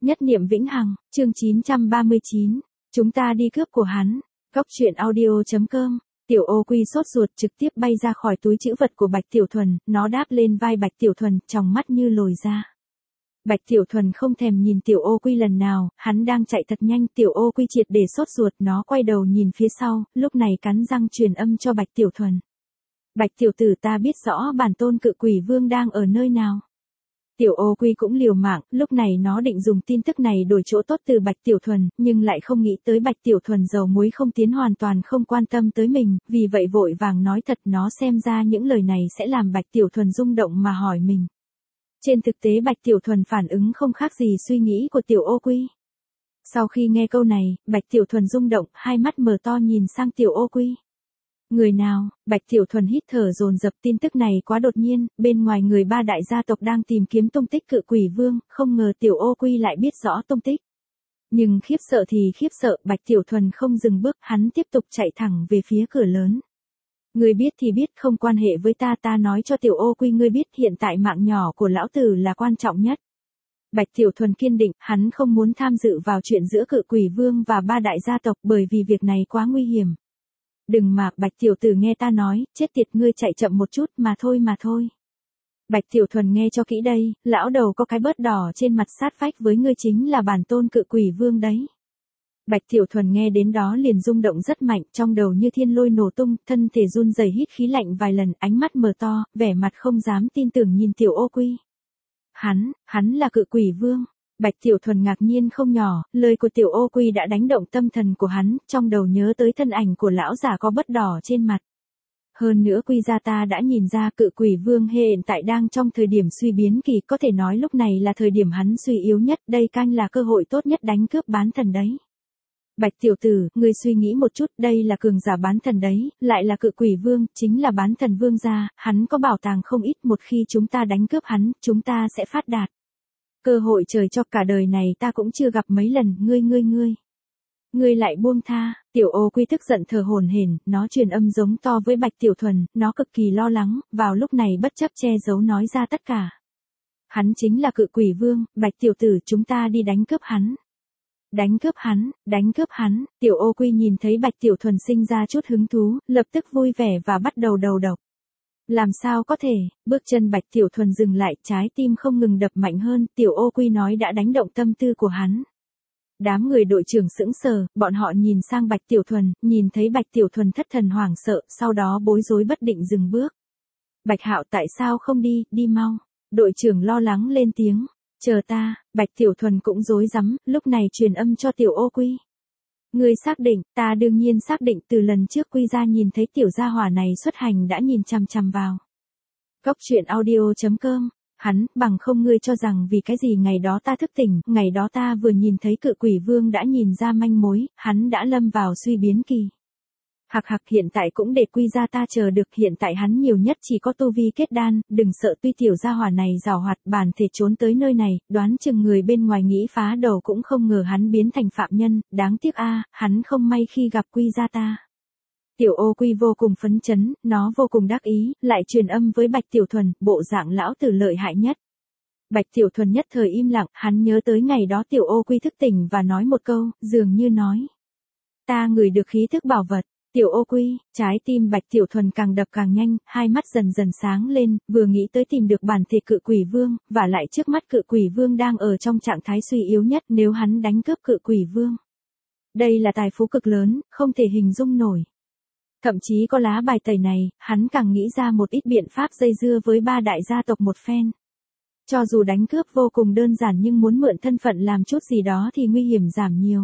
Nhất niệm vĩnh hằng, chương 939. Chúng ta đi cướp của hắn. Góc truyện audio.com. Tiểu Ô Quy sốt ruột trực tiếp bay ra khỏi túi trữ vật của Bạch Tiểu Thuần, nó đáp lên vai Bạch Tiểu Thuần, tròng mắt như lồi ra. Bạch Tiểu Thuần không thèm nhìn Tiểu Ô Quy lần nào, hắn đang chạy thật nhanh, Tiểu Ô Quy triệt để sốt ruột, nó quay đầu nhìn phía sau, lúc này cắn răng truyền âm cho Bạch Tiểu Thuần. Bạch tiểu tử, ta biết rõ bản tôn Cự Quỷ Vương đang ở nơi nào. Tiểu Ô Quy cũng liều mạng, lúc này nó định dùng tin tức này đổi chỗ tốt từ Bạch Tiểu Thuần, nhưng lại không nghĩ tới Bạch Tiểu Thuần dầu muối không tiến, hoàn toàn không quan tâm tới mình, vì vậy vội vàng nói thật. Nó xem ra những lời này sẽ làm Bạch Tiểu Thuần rung động mà hỏi mình. Trên thực tế Bạch Tiểu Thuần phản ứng không khác gì suy nghĩ của Tiểu Ô Quy. Sau khi nghe câu này, Bạch Tiểu Thuần rung động, hai mắt mở to nhìn sang Tiểu Ô Quy. Người nào? Bạch Tiểu Thuần hít thở dồn dập, tin tức này quá đột nhiên, bên ngoài người ba đại gia tộc đang tìm kiếm tung tích Cự Quỷ Vương, không ngờ Tiểu Ô Quy lại biết rõ tung tích. Nhưng khiếp sợ thì khiếp sợ, Bạch Tiểu Thuần không dừng bước, hắn tiếp tục chạy thẳng về phía cửa lớn. Ngươi biết thì biết, không quan hệ với ta, ta nói cho Tiểu Ô Quy ngươi biết, hiện tại mạng nhỏ của lão tử là quan trọng nhất. Bạch Tiểu Thuần kiên định, hắn không muốn tham dự vào chuyện giữa Cự Quỷ Vương và ba đại gia tộc, bởi vì việc này quá nguy hiểm. Đừng mà, Bạch tiểu tử, nghe ta nói, chết tiệt, ngươi chạy chậm một chút mà thôi. Bạch Tiểu Thuần nghe cho kỹ đây, lão đầu có cái bớt đỏ trên mặt sát vách với ngươi chính là bản tôn Cự Quỷ Vương đấy. Bạch Tiểu Thuần nghe đến đó liền rung động rất mạnh, trong đầu như thiên lôi nổ tung, thân thể run rẩy, hít khí lạnh vài lần, ánh mắt mở to, vẻ mặt không dám tin tưởng nhìn Tiểu Ô Quy. Hắn là Cự Quỷ Vương. Bạch Tiểu Thuần ngạc nhiên không nhỏ, lời của Tiểu Ô Quy đã đánh động tâm thần của hắn, trong đầu nhớ tới thân ảnh của lão già có bớt đỏ trên mặt. Hơn nữa Quy gia ta đã nhìn ra Cự Quỷ Vương hiện tại đang trong thời điểm suy biến kỳ, có thể nói lúc này là thời điểm hắn suy yếu nhất, đây canh là cơ hội tốt nhất đánh cướp bán thần đấy. Bạch tiểu tử, ngươi suy nghĩ một chút, đây là cường giả bán thần đấy, lại là Cự Quỷ Vương, chính là bán thần vương gia, hắn có bảo tàng không ít, một khi chúng ta đánh cướp hắn, chúng ta sẽ phát đạt. Cơ hội trời cho, cả đời này ta cũng chưa gặp mấy lần, ngươi lại buông tha. Tiểu Ô Quy tức giận thở hổn hển, nó truyền âm giống to với Bạch Tiểu Thuần, nó cực kỳ lo lắng, vào lúc này bất chấp che giấu nói ra tất cả. Hắn chính là Cự Quỷ Vương, Bạch tiểu tử, chúng ta đi đánh cướp hắn. Đánh cướp hắn, Tiểu Ô Quy nhìn thấy Bạch Tiểu Thuần sinh ra chút hứng thú, lập tức vui vẻ và bắt đầu đầu độc. Làm sao có thể, bước chân Bạch Tiểu Thuần dừng lại, trái tim không ngừng đập mạnh hơn, Tiểu Ô Quy nói đã đánh động tâm tư của hắn. Đám người đội trưởng sững sờ, bọn họ nhìn sang Bạch Tiểu Thuần, nhìn thấy Bạch Tiểu Thuần thất thần hoảng sợ, sau đó bối rối bất định dừng bước. Bạch Hạo, tại sao không đi, đi mau. Đội trưởng lo lắng lên tiếng. Chờ ta. Bạch Tiểu Thuần cũng rối rắm, lúc này truyền âm cho Tiểu Ô Quy. Ngươi xác định? Ta đương nhiên xác định, từ lần trước Quy gia nhìn thấy tiểu gia hỏa này xuất hành đã nhìn chằm chằm vào. Góc truyện audio.com. Hắn, bằng không ngươi cho rằng vì cái gì ngày đó ta thức tỉnh, ngày đó ta vừa nhìn thấy Cự Quỷ Vương đã nhìn ra manh mối, hắn đã lâm vào suy biến kỳ. Hạc, hiện tại cũng để Quy gia ta chờ được, hiện tại hắn nhiều nhất chỉ có tu vi kết đan, đừng sợ, tuy tiểu gia hỏa này giàu hoạt, bản thể trốn tới nơi này, đoán chừng người bên ngoài nghĩ phá đầu cũng không ngờ hắn biến thành phạm nhân, đáng tiếc hắn không may khi gặp Quy gia ta. Tiểu Ô Quy vô cùng phấn chấn, nó vô cùng đắc ý, lại truyền âm với Bạch Tiểu Thuần, bộ dạng lão tử lợi hại nhất. Bạch Tiểu Thuần nhất thời im lặng, hắn nhớ tới ngày đó Tiểu Ô Quy thức tỉnh và nói một câu, dường như nói. Ta ngửi được khí thức bảo vật. Tiểu Ô Quy, trái tim Bạch Tiểu Thuần càng đập càng nhanh, hai mắt dần dần sáng lên, vừa nghĩ tới tìm được bản thể Cự Quỷ Vương, và lại trước mắt Cự Quỷ Vương đang ở trong trạng thái suy yếu nhất, nếu hắn đánh cướp Cự Quỷ Vương. Đây là tài phú cực lớn, không thể hình dung nổi. Thậm chí có lá bài tẩy này, hắn càng nghĩ ra một ít biện pháp dây dưa với ba đại gia tộc một phen. Cho dù đánh cướp vô cùng đơn giản nhưng muốn mượn thân phận làm chút gì đó thì nguy hiểm giảm nhiều.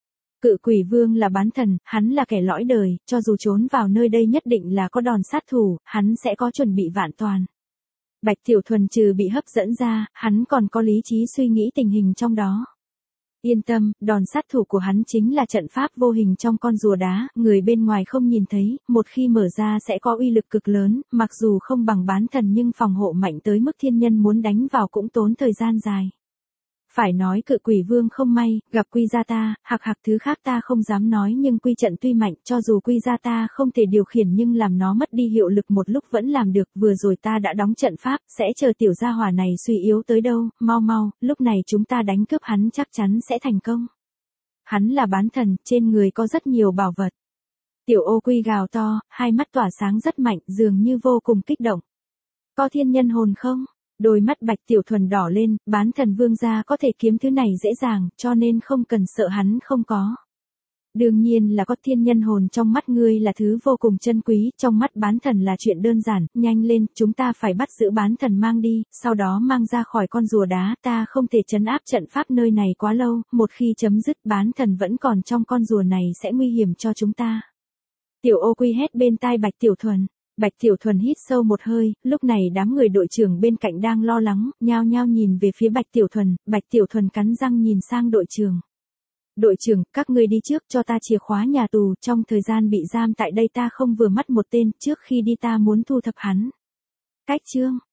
Cự Quỷ Vương là bán thần, hắn là kẻ lõi đời, cho dù trốn vào nơi đây nhất định là có đòn sát thủ, hắn sẽ có chuẩn bị vạn toàn. Bạch Tiểu Thuần trừ bị hấp dẫn ra, hắn còn có lý trí suy nghĩ tình hình trong đó. Yên tâm, đòn sát thủ của hắn chính là trận pháp vô hình trong con rùa đá, người bên ngoài không nhìn thấy, một khi mở ra sẽ có uy lực cực lớn, mặc dù không bằng bán thần nhưng phòng hộ mạnh tới mức thiên nhân muốn đánh vào cũng tốn thời gian dài. Phải nói cự quỷ vương không may, gặp quy gia ta, thứ khác ta không dám nói nhưng quy trận tuy mạnh, cho dù quy gia ta không thể điều khiển nhưng làm nó mất đi hiệu lực một lúc vẫn làm được, vừa rồi ta đã đóng trận pháp, sẽ chờ tiểu gia hỏa này suy yếu tới đâu, mau, lúc này chúng ta đánh cướp hắn chắc chắn sẽ thành công. Hắn là bán thần, trên người có rất nhiều bảo vật. Tiểu ô quy gào to, hai mắt tỏa sáng rất mạnh, dường như vô cùng kích động. Có thiên nhân hồn không? Đôi mắt Bạch Tiểu Thuần đỏ lên, bán thần vương gia có thể kiếm thứ này dễ dàng, cho nên không cần sợ hắn không có. Đương nhiên là có, thiên nhân hồn trong mắt ngươi là thứ vô cùng chân quý, trong mắt bán thần là chuyện đơn giản, nhanh lên, chúng ta phải bắt giữ bán thần mang đi, sau đó mang ra khỏi con rùa đá, ta không thể trấn áp trận pháp nơi này quá lâu, một khi chấm dứt bán thần vẫn còn trong con rùa này sẽ nguy hiểm cho chúng ta. Tiểu ô quy hét bên tai Bạch Tiểu Thuần. Bạch Tiểu Thuần hít sâu một hơi, lúc này đám người đội trưởng bên cạnh đang lo lắng, nhao nhao nhìn về phía Bạch Tiểu Thuần cắn răng nhìn sang đội trưởng. Đội trưởng, các ngươi đi trước cho ta chìa khóa nhà tù, trong thời gian bị giam tại đây ta không vừa mắt một tên, trước khi đi ta muốn thu thập hắn. Cách chương.